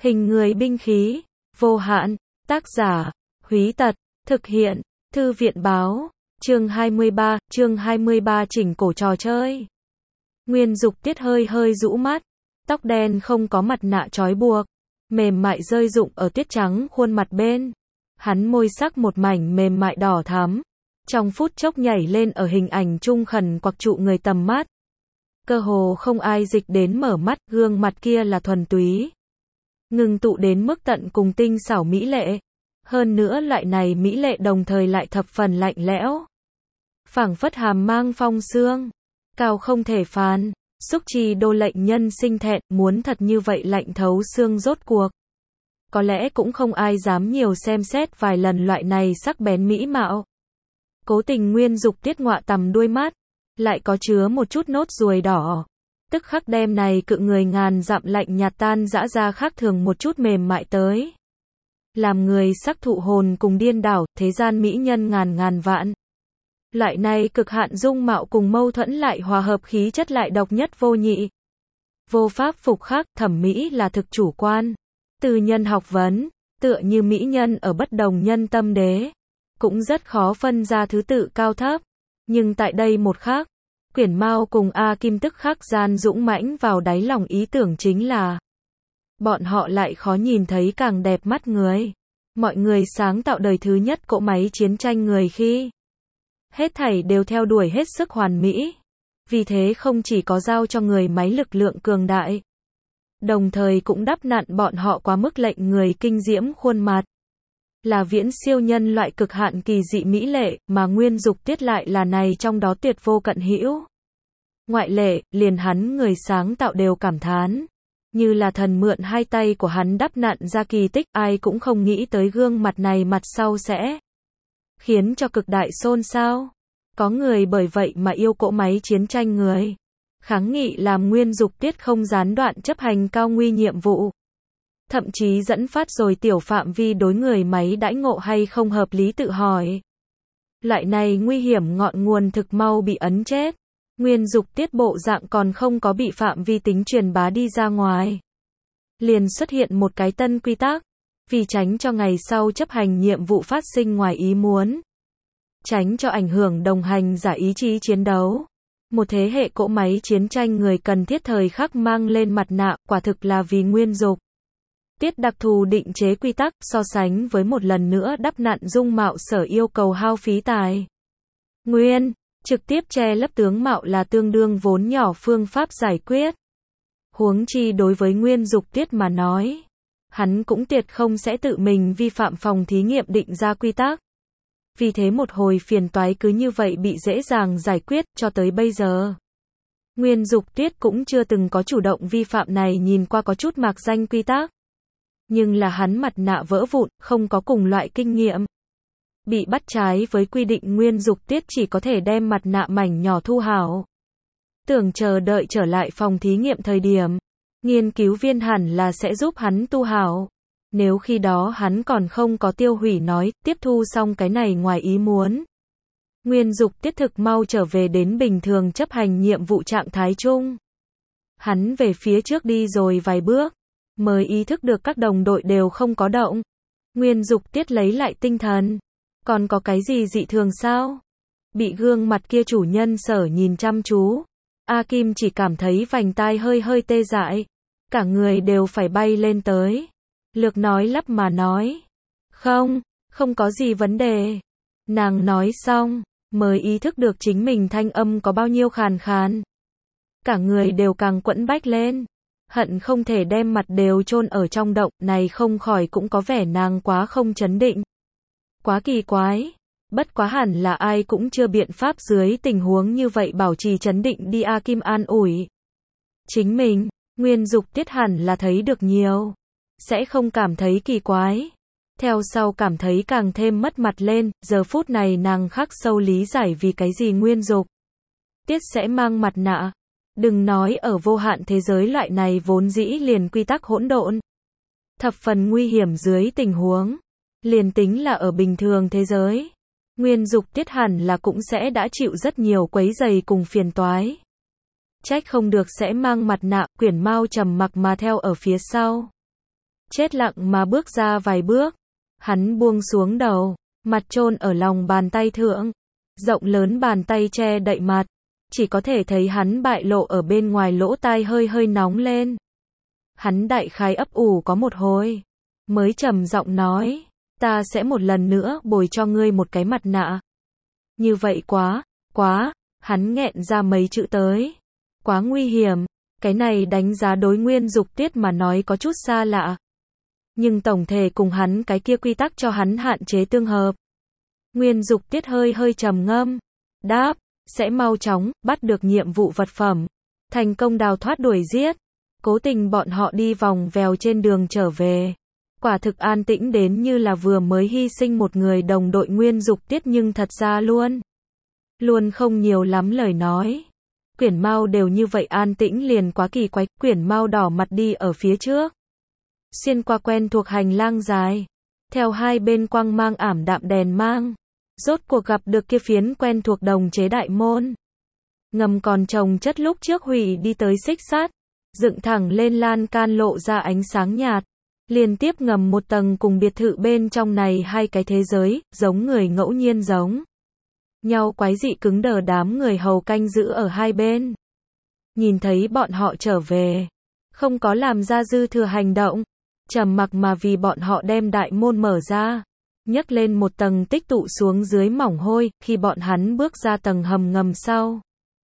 Hình người binh khí, vô hạn, tác giả, Húy Tật, thực hiện, Thư viện báo, chương 23 chỉnh cổ trò chơi. Nguyên Dục Tiết hơi hơi rũ mắt, tóc đen không có mặt nạ trói buộc, mềm mại rơi rụng ở tuyết trắng khuôn mặt bên. Hắn môi sắc một mảnh mềm mại đỏ thắm, trong phút chốc nhảy lên ở hình ảnh trung khẩn quặc trụ người tầm mắt. Cơ hồ không ai dịch đến mở mắt, gương mặt kia là thuần túy, ngừng tụ đến mức tận cùng tinh xảo mỹ lệ. Hơn nữa loại này mỹ lệ đồng thời lại thập phần lạnh lẽo, phảng phất hàm mang phong sương, cao không thể phán. Xúc Chi Đô lệnh nhân sinh thẹn, muốn thật như vậy lạnh thấu xương rốt cuộc. Có lẽ cũng không ai dám nhiều xem xét vài lần loại này sắc bén mỹ mạo. Cố tình Nguyên Dục Tiết ngọa tằm đuôi mắt, lại có chứa một chút nốt ruồi đỏ. Tức khắc đem này cự người ngàn dặm lạnh nhạt tan dã ra khác thường một chút mềm mại tới. Làm người sắc thụ hồn cùng điên đảo, thế gian mỹ nhân ngàn ngàn vạn. Loại này cực hạn dung mạo cùng mâu thuẫn lại hòa hợp khí chất lại độc nhất vô nhị. Vô pháp phục khắc, thẩm mỹ là thực chủ quan. Từ nhân học vấn, tựa như mỹ nhân ở bất đồng nhân tâm đế, cũng rất khó phân ra thứ tự cao thấp. Nhưng tại đây một khắc, Quyển Mao cùng A Kim tức khắc gian dũng mãnh vào đáy lòng ý tưởng chính là bọn họ lại khó nhìn thấy càng đẹp mắt người. Mọi người sáng tạo đời thứ nhất cỗ máy chiến tranh người khi hết thảy đều theo đuổi hết sức hoàn mỹ. Vì thế không chỉ có giao cho người máy lực lượng cường đại, đồng thời cũng đắp nặn bọn họ quá mức lệnh người kinh diễm khuôn mặt. Là viễn siêu nhân loại cực hạn kỳ dị mỹ lệ, mà Nguyên Dục Tiết lại là này trong đó tuyệt vô cận hữu. Ngoại lệ, liền hắn người sáng tạo đều cảm thán. Như là thần mượn hai tay của hắn đắp nặn ra kỳ tích, ai cũng không nghĩ tới gương mặt này mặt sau sẽ khiến cho cực đại xôn xao. Có người bởi vậy mà yêu cỗ máy chiến tranh người. Kháng nghị làm Nguyên Dục Tiết không gián đoạn chấp hành cao nguy nhiệm vụ. Thậm chí dẫn phát rồi tiểu phạm vi đối người máy đãi ngộ hay không hợp lý tự hỏi. Loại này nguy hiểm ngọn nguồn thực mau bị ấn chết. Nguyên Dục Tiết bộ dạng còn không có bị phạm vi tính truyền bá đi ra ngoài, liền xuất hiện một cái tân quy tắc. Vì tránh cho ngày sau chấp hành nhiệm vụ phát sinh ngoài ý muốn, tránh cho ảnh hưởng đồng hành giả ý chí chiến đấu, một thế hệ cỗ máy chiến tranh người cần thiết thời khắc mang lên mặt nạ, quả thực là vì Nguyên Dục Tiết đặc thù định chế quy tắc, so sánh với một lần nữa đắp nặn dung mạo sở yêu cầu hao phí tài nguyên, trực tiếp che lấp tướng mạo là tương đương vốn nhỏ phương pháp giải quyết. Huống chi đối với Nguyên Dục Tiết mà nói, hắn cũng tuyệt không sẽ tự mình vi phạm phòng thí nghiệm định ra quy tắc. Vì thế một hồi phiền toái cứ như vậy bị dễ dàng giải quyết, cho tới bây giờ. Nguyên Dục Tiết cũng chưa từng có chủ động vi phạm này nhìn qua có chút mạc danh quy tắc. Nhưng là hắn mặt nạ vỡ vụn, không có cùng loại kinh nghiệm. Bị bắt trái với quy định Nguyên Dục Tiết chỉ có thể đem mặt nạ mảnh nhỏ thu hảo. Tưởng chờ đợi trở lại phòng thí nghiệm thời điểm, nghiên cứu viên hẳn là sẽ giúp hắn tu hảo. Nếu khi đó hắn còn không có tiêu hủy nói, tiếp thu xong cái này ngoài ý muốn. Nguyên Dục Tiết thực mau trở về đến bình thường chấp hành nhiệm vụ trạng thái chung. Hắn về phía trước đi rồi vài bước, mới ý thức được các đồng đội đều không có động. Nguyên Dục Tiết lấy lại tinh thần. Còn có cái gì dị thường sao? Bị gương mặt kia chủ nhân sở nhìn chăm chú, A Kim chỉ cảm thấy vành tai hơi hơi tê dại, cả người đều phải bay lên tới. Lược nói lắp mà nói, không có gì vấn đề. Nàng nói xong, mới ý thức được chính mình thanh âm có bao nhiêu khàn khàn. Cả người đều càng quẫn bách lên, hận không thể đem mặt đều chôn ở trong động, này không khỏi cũng có vẻ nàng quá không chấn định. Quá kỳ quái, bất quá hẳn là ai cũng chưa biện pháp dưới tình huống như vậy bảo trì chấn định đi. A Kim an ủi chính mình, Nguyên Dục Tiết hẳn là thấy được nhiều, sẽ không cảm thấy kỳ quái. Theo sau cảm thấy càng thêm mất mặt lên, giờ phút này nàng khắc sâu lý giải vì cái gì Nguyên Dục Tiết sẽ mang mặt nạ. Đừng nói ở vô hạn thế giới loại này vốn dĩ liền quy tắc hỗn độn, thập phần nguy hiểm dưới tình huống. Liền tính là ở bình thường thế giới, Nguyên Dục Tiết hẳn là cũng sẽ đã chịu rất nhiều quấy rầy cùng phiền toái. Trách không được sẽ mang mặt nạ. Quyển Mao trầm mặc mà theo ở phía sau. chết lặng mà bước ra vài bước. Hắn buông xuống đầu, mặt chôn ở lòng bàn tay thượng. Rộng lớn bàn tay che đậy mặt, chỉ có thể thấy hắn bại lộ ở bên ngoài lỗ tai hơi hơi nóng lên. Hắn đại khái ấp ủ có một hồi, mới trầm giọng nói, ta sẽ một lần nữa bồi cho ngươi một cái mặt nạ. Như vậy quá, hắn nghẹn ra mấy chữ tới. Quá nguy hiểm, cái này đánh giá đối Nguyên Dục Tiết mà nói có chút xa lạ. Nhưng tổng thể cùng hắn cái kia quy tắc cho hắn hạn chế tương hợp. Nguyên Dục Tiết hơi hơi trầm ngâm, đáp, sẽ mau chóng bắt được nhiệm vụ vật phẩm, thành công đào thoát đuổi giết. Cố tình bọn họ đi vòng vèo trên đường trở về. Quả thực an tĩnh đến như là vừa mới hy sinh một người đồng đội Nguyên Dục Tiết, nhưng thật ra luôn không nhiều lắm lời nói. Quyển Mao đều như vậy an tĩnh liền quá kỳ quái. Quyển Mao đỏ mặt đi ở phía trước, xuyên qua quen thuộc hành lang dài, theo hai bên quang mang ảm đạm đèn mang, rốt cuộc gặp được kia phiến quen thuộc đồng chế đại môn. Ngầm còn chồng chất lúc trước hủy đi tới xích sắt, dựng thẳng lên lan can lộ ra ánh sáng nhạt, liên tiếp ngầm một tầng cùng biệt thự bên trong này hai cái thế giới, giống người ngẫu nhiên giống nhau quái dị cứng đờ. Đám người hầu canh giữ ở hai bên, nhìn thấy bọn họ trở về, không có làm ra dư thừa hành động, trầm mặc mà vì bọn họ đem đại môn mở ra, nhấc lên một tầng tích tụ xuống dưới mỏng hôi. Khi bọn hắn bước ra tầng hầm ngầm sau,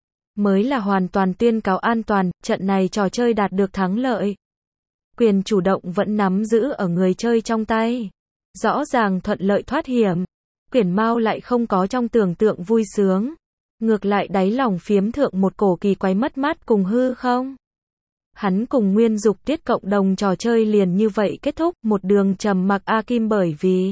mới là hoàn toàn tuyên cáo an toàn, trận này trò chơi đạt được thắng lợi. Quyền chủ động vẫn nắm giữ ở người chơi trong tay, rõ ràng thuận lợi thoát hiểm. Quyển Mao lại không có trong tưởng tượng vui sướng, ngược lại đáy lòng phiếm thượng một cổ kỳ quái mất mát cùng hư không. Hắn cùng Nguyên Dục Tiết cộng đồng trò chơi liền như vậy kết thúc. Một đường trầm mặc. A Kim bởi vì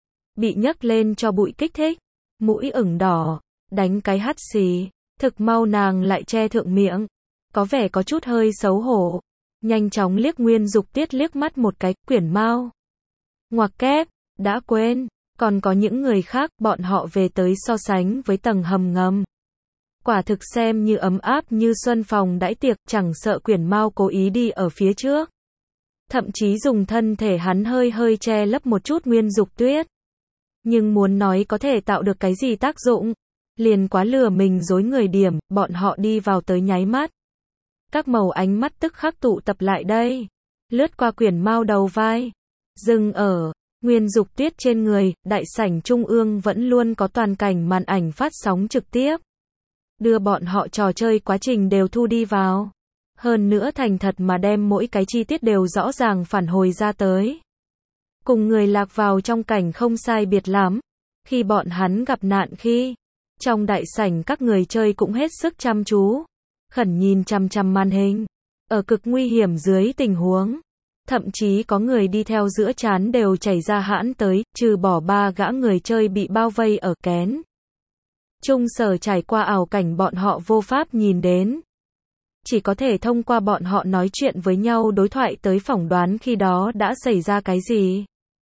bị nhấc lên cho bụi kích thích, mũi ửng đỏ, đánh cái hắt xì, thực mau nàng lại che thượng miệng, có vẻ có chút hơi xấu hổ, nhanh chóng liếc Nguyên Dục Tiết liếc mắt một cái. Quyển Mao ngoặc kép, đã quên, còn có những người khác, bọn họ về tới so sánh với tầng hầm ngầm, quả thực xem như ấm áp như xuân phòng đãi tiệc. Chẳng sợ Quyển Mao cố ý đi ở phía trước, thậm chí dùng thân thể hắn hơi hơi che lấp một chút Nguyên Dục Tuyết, nhưng muốn nói có thể tạo được cái gì tác dụng, liền quá lừa mình dối người điểm. Bọn họ đi vào tới nháy mắt, các màu ánh mắt tức khắc tụ tập lại đây, lướt qua Quyển Mao đầu vai, dừng ở Nguyên Dục Tuyết trên người. Đại sảnh trung ương vẫn luôn có toàn cảnh màn ảnh phát sóng trực tiếp, đưa bọn họ trò chơi quá trình đều thu đi vào, hơn nữa thành thật mà đem mỗi cái chi tiết đều rõ ràng phản hồi ra tới. Cùng người lạc vào trong cảnh không sai biệt lắm. Khi bọn hắn gặp nạn khi, trong đại sảnh các người chơi cũng hết sức chăm chú, khẩn nhìn chằm chằm màn hình. Ở cực nguy hiểm dưới tình huống, thậm chí có người đi theo giữa trán đều chảy ra hãn tới, trừ bỏ 3 gã người chơi bị bao vây ở kén trung sở trải qua ảo cảnh bọn họ vô pháp nhìn đến. Chỉ có thể thông qua bọn họ nói chuyện với nhau đối thoại tới phỏng đoán khi đó đã xảy ra cái gì.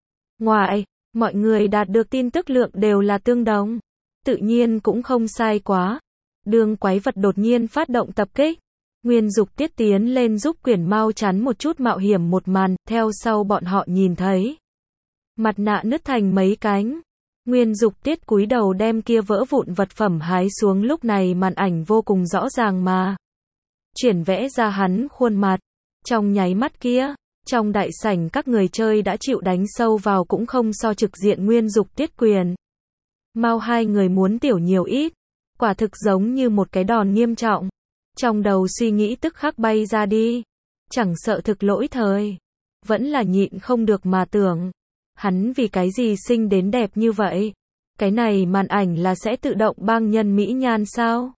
Ngoài, mọi người đạt được tin tức lượng đều là tương đồng, tự nhiên cũng không sai quá. Đường quái vật đột nhiên phát động tập kích, Nguyên Dục Tiết tiến lên giúp Quyển Mao chắn một chút mạo hiểm một màn, theo sau bọn họ nhìn thấy mặt nạ nứt thành mấy cánh. Nguyên Dục Tiết cúi đầu đem kia vỡ vụn vật phẩm hái xuống, lúc này màn ảnh vô cùng rõ ràng mà chuyển vẽ ra hắn khuôn mặt. Trong nháy mắt kia, trong đại sảnh các người chơi đã chịu đánh sâu vào, cũng không so trực diện Nguyên Dục Tiết Quyển Mao hai người muốn tiểu nhiều ít, quả thực giống như một cái đòn nghiêm trọng. Trong đầu suy nghĩ tức khắc bay ra đi, chẳng sợ thực lỗi thời, vẫn là nhịn không được mà tưởng, hắn vì cái gì sinh đến đẹp như vậy? Cái này màn ảnh là sẽ tự động băng nhân mỹ nhan sao?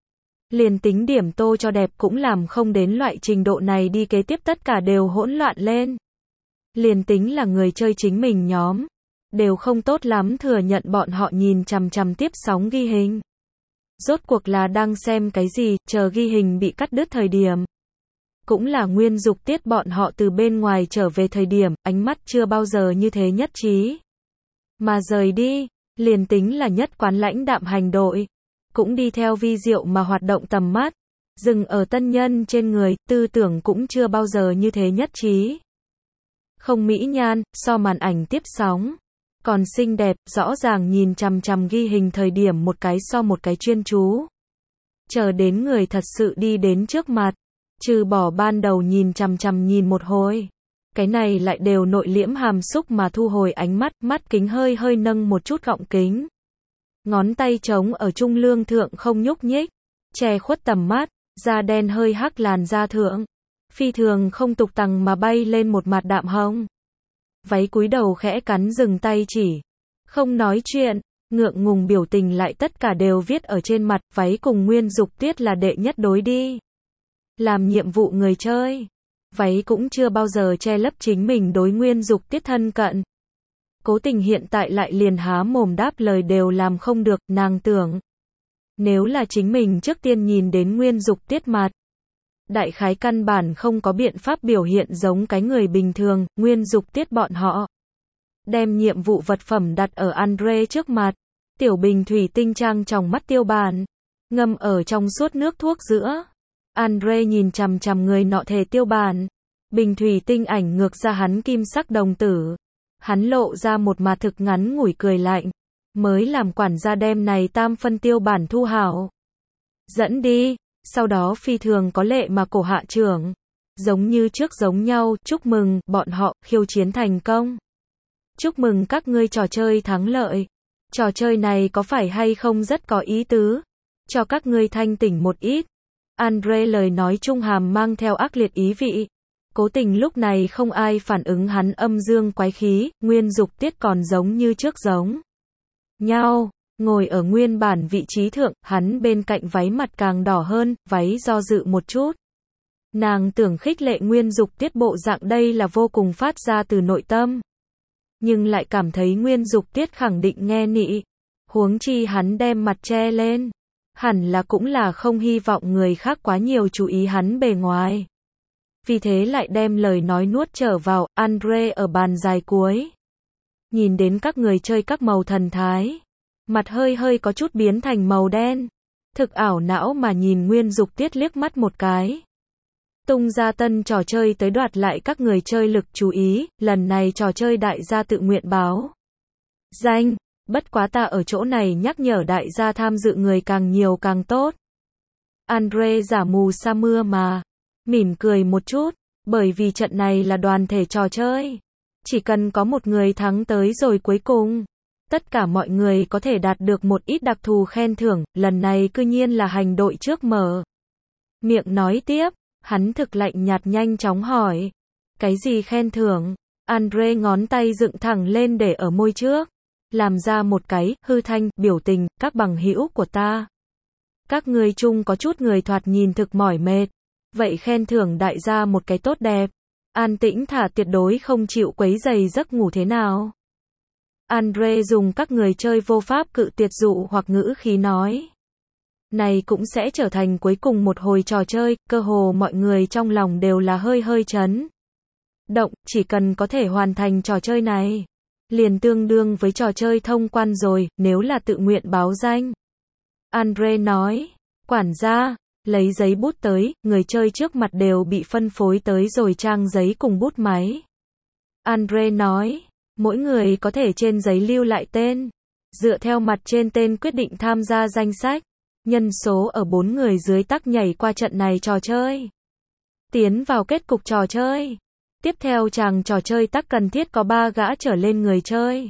Liền tính điểm tô cho đẹp cũng làm không đến loại trình độ này đi, kế tiếp tất cả đều hỗn loạn lên. Liền tính là người chơi chính mình nhóm, đều không tốt lắm thừa nhận bọn họ nhìn chằm chằm tiếp sóng ghi hình. Rốt cuộc là đang xem cái gì, chờ ghi hình bị cắt đứt thời điểm. Cũng là Nguyên Dục Tiết bọn họ từ bên ngoài trở về thời điểm, ánh mắt chưa bao giờ như thế nhất trí. Mà rời đi, liền tính là nhất quán lãnh đạm hành đội, cũng đi theo vi diệu mà hoạt động tầm mắt, dừng ở tân nhân trên người, tư tưởng cũng chưa bao giờ như thế nhất trí. Không mỹ nhan, so màn ảnh tiếp sóng. Còn xinh đẹp, rõ ràng nhìn chằm chằm ghi hình thời điểm một cái so một cái chuyên chú. Chờ đến người thật sự đi đến trước mặt. Trừ bỏ ban đầu nhìn chằm chằm nhìn một hồi. Cái này lại đều nội liễm hàm xúc mà thu hồi ánh mắt, mắt kính hơi hơi nâng một chút gọng kính. Ngón tay trống ở trung lương thượng không nhúc nhích, che khuất tầm mắt, da đen hơi hắc làn da thượng. Phi thường không tục tằng mà bay lên một mặt đạm hồng. Váy cúi đầu khẽ cắn dừng tay chỉ. Không nói chuyện, ngượng ngùng biểu tình lại tất cả đều viết ở trên mặt, váy cùng Nguyên Dục Tiết là đệ nhất đối đi. Làm nhiệm vụ người chơi. Váy cũng chưa bao giờ che lấp chính mình đối Nguyên Dục Tiết thân cận. Cố Tình hiện tại lại liền há mồm đáp lời đều làm không được, nàng tưởng. Nếu là chính mình trước tiên nhìn đến Nguyên Dục Tiết mặt. Đại khái căn bản không có biện pháp biểu hiện giống cái người bình thường, Nguyên Dục Tiết bọn họ. Đem nhiệm vụ vật phẩm đặt ở Andre trước mặt. Tiểu bình thủy tinh trang trong mắt tiêu bản. Ngâm ở trong suốt nước thuốc giữa. Andre nhìn chằm chằm người nọ thề tiêu bản. Bình thủy tinh ảnh ngược ra hắn kim sắc đồng tử. Hắn lộ ra một mà thực ngắn ngủi cười lạnh. Mới làm quản gia đem này tam phân tiêu bản thu hảo. Dẫn đi. Sau đó phi thường có lệ mà cổ hạ trưởng. Giống như trước giống nhau, chúc mừng, bọn họ, khiêu chiến thành công. Chúc mừng các ngươi trò chơi thắng lợi. Trò chơi này có phải hay không rất có ý tứ. Cho các ngươi thanh tỉnh một ít. Andre lời nói trung hàm mang theo ác liệt ý vị. Cố Tình lúc này không ai phản ứng hắn âm dương quái khí, Nguyên Dục Tiết còn giống như trước giống nhau. Ngồi ở nguyên bản vị trí thượng, hắn bên cạnh váy mặt càng đỏ hơn, váy do dự một chút. Nàng tưởng khích lệ Nguyên Dục Tiết bộ dạng đây là vô cùng phát ra từ nội tâm. Nhưng lại cảm thấy Nguyên Dục Tiết khẳng định nghe nị. Huống chi hắn đem mặt che lên. Hẳn là cũng là không hy vọng người khác quá nhiều chú ý hắn bề ngoài. Vì thế lại đem lời nói nuốt trở vào, Andre ở bàn dài cuối. Nhìn đến các người chơi các màu thần thái. Mặt hơi hơi có chút biến thành màu đen. Thực ảo não mà nhìn Nguyên Dục Tiết liếc mắt một cái. Tung ra tân trò chơi tới đoạt lại các người chơi lực chú ý, lần này trò chơi đại gia tự nguyện báo danh, bất quá ta ở chỗ này nhắc nhở đại gia tham dự người càng nhiều càng tốt. Andre giả mù sa mưa mà, mỉm cười một chút, bởi vì trận này là đoàn thể trò chơi. Chỉ cần có một người thắng tới rồi cuối cùng. Tất cả mọi người có thể đạt được một ít đặc thù khen thưởng, lần này cư nhiên là hành đội trước mở. Miệng nói tiếp, hắn thực lạnh nhạt nhanh chóng hỏi. Cái gì khen thưởng? Andre ngón tay dựng thẳng lên để ở môi trước. Làm ra một cái, hư thanh, biểu tình, các bằng hữu của ta. Các người chung có chút người thoạt nhìn thực mỏi mệt. Vậy khen thưởng đại gia một cái tốt đẹp. An tĩnh thả tuyệt đối không chịu quấy rầy giấc ngủ thế nào. Andre dùng các người chơi vô pháp cự tuyệt dụ hoặc ngữ khí nói. Này cũng sẽ trở thành cuối cùng một hồi trò chơi, cơ hồ mọi người trong lòng đều là hơi hơi chấn động, chỉ cần có thể hoàn thành trò chơi này. Liền tương đương với trò chơi thông quan rồi, nếu là tự nguyện báo danh. Andre nói, quản gia, lấy giấy bút tới, người chơi trước mặt đều bị phân phối tới rồi trang giấy cùng bút máy. Andre nói. Mỗi người có thể trên giấy lưu lại tên. Dựa theo mặt trên tên quyết định tham gia danh sách. Nhân số ở 4 người dưới tắc nhảy qua trận này trò chơi. Tiến vào kết cục trò chơi. Tiếp theo chàng trò chơi tắc cần thiết có 3 gã trở lên người chơi.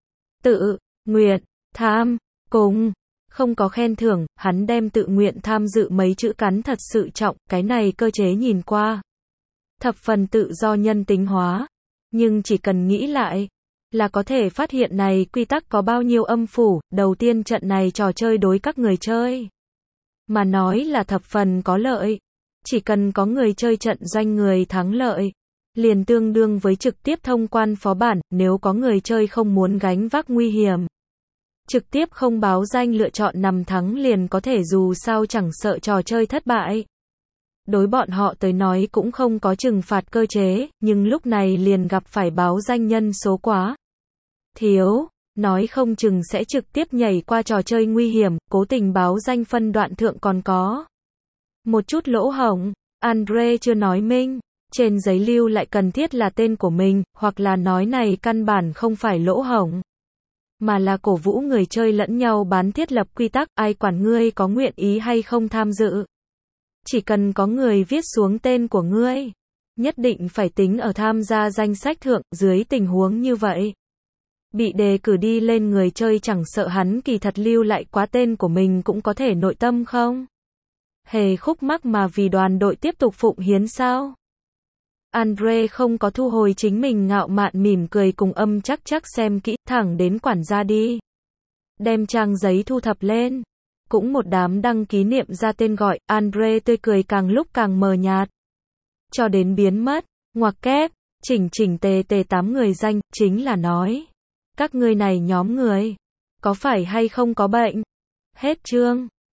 Tự nguyện tham cùng. Không có khen thưởng, hắn đem tự nguyện tham dự mấy chữ cắn thật sự trọng, cái này cơ chế nhìn qua. Thập phần tự do nhân tính hóa. Nhưng chỉ cần nghĩ lại, là có thể phát hiện này quy tắc có bao nhiêu âm phủ. Đầu tiên trận này trò chơi đối các người chơi mà nói là thập phần có lợi. Chỉ cần có người chơi trận doanh người thắng lợi, liền tương đương với trực tiếp thông quan phó bản. Nếu có người chơi không muốn gánh vác nguy hiểm, trực tiếp không báo danh lựa chọn nằm thắng liền có thể, dù sao chẳng sợ trò chơi thất bại. Đối bọn họ tới nói cũng không có trừng phạt cơ chế, nhưng lúc này liền gặp phải báo danh nhân số quá thiếu, nói không chừng sẽ trực tiếp nhảy qua trò chơi nguy hiểm. Cố Tình báo danh phân đoạn thượng còn có một chút lỗ hổng, Andre chưa nói minh, Trên giấy lưu lại cần thiết là tên của mình, hoặc là nói này căn bản không phải lỗ hổng, mà là cổ vũ người chơi lẫn nhau bán thiết lập quy tắc, ai quản ngươi có nguyện ý hay không tham dự. Chỉ cần có người viết xuống tên của ngươi, nhất định phải tính ở tham gia danh sách thượng, dưới tình huống như vậy. Bị đề cử đi lên người chơi chẳng sợ hắn kỳ thật lưu lại quá tên của mình cũng có thể nội tâm không hề khúc mắc mà vì đoàn đội tiếp tục phụng hiến sao. Andre không có thu hồi chính mình ngạo mạn mỉm cười cùng âm chắc xem kỹ, thẳng đến quản gia đi. Đem trang giấy thu thập lên. Cũng một đám đăng ký niệm ra tên gọi, Andre tươi cười càng lúc càng mờ nhạt. Cho đến biến mất, ngoặc kép, chỉnh tề 8 người danh, chính là nói. Các ngươi này nhóm người, có phải hay không có bệnh? Hết chương.